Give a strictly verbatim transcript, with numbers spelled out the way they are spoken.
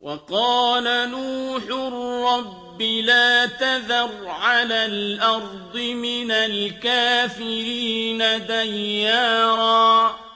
وقال نوح رب لا تذر على الأرض من الكافرين ديارا